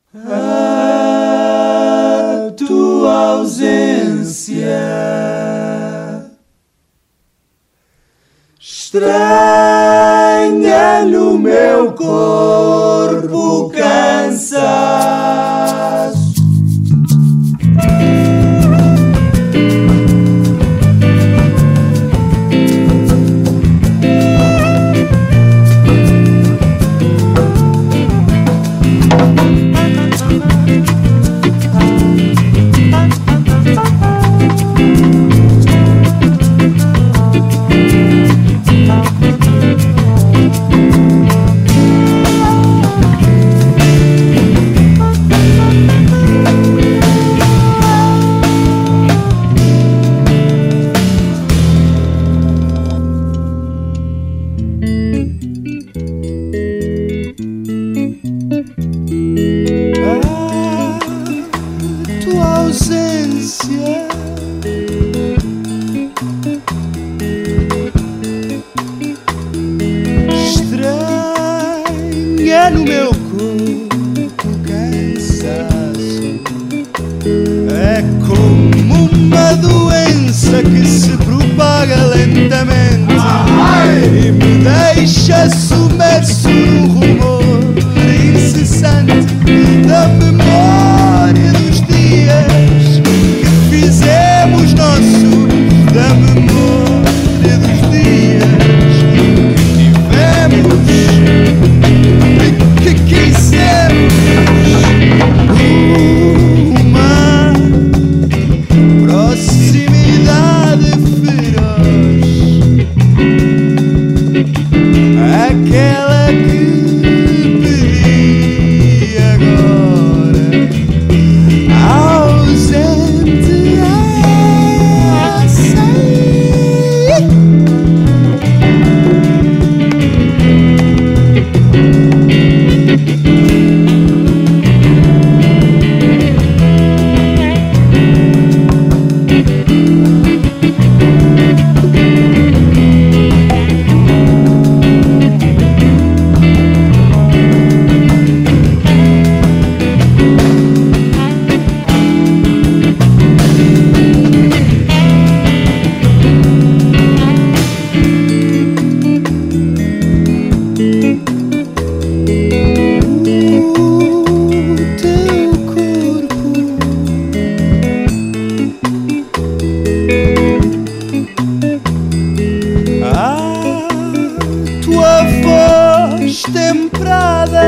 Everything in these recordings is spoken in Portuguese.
A tua ausência estranha no meu corpo cansaço. Estranha no meu corpo cansaço. É como uma doença que se propaga lentamente e me deixa submerso num rumor incessante da memória dos dias que fizemos nossos, da memória dos dias que quisemos, uma proximidade feroz, aquela que pedi agora, ausente temperada,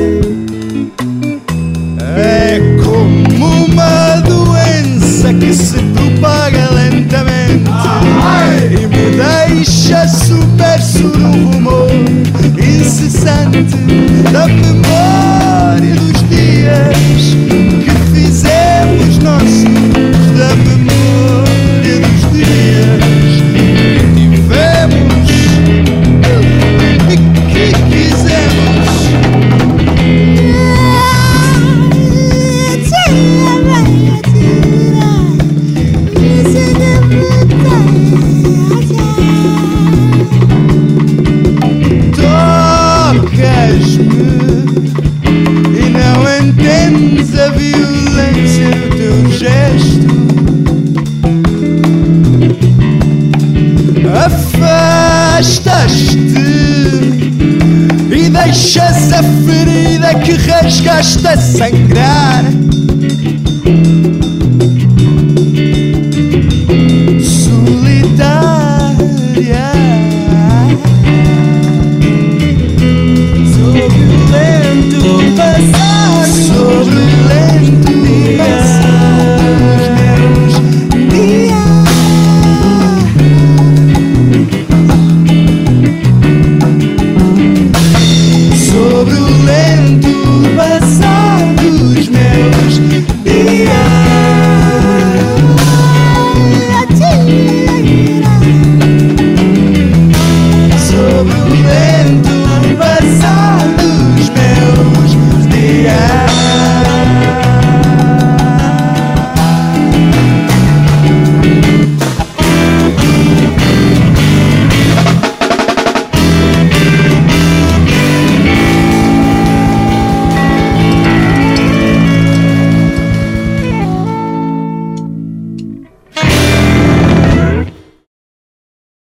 é como uma doença que se propaga lentamente e me deixa submerso num rumor incessante da memória dos dias que fizemos nossos, da memória dos dias que tivemos e que quisemos. Tocas-me e não entendes a violência do teu gesto. Afastas-te e deixas a ferida que rasgaste a sangrar. Solitária sobre o lento passar, sobre o lento passar dos meus dias. Sobre o lento passar.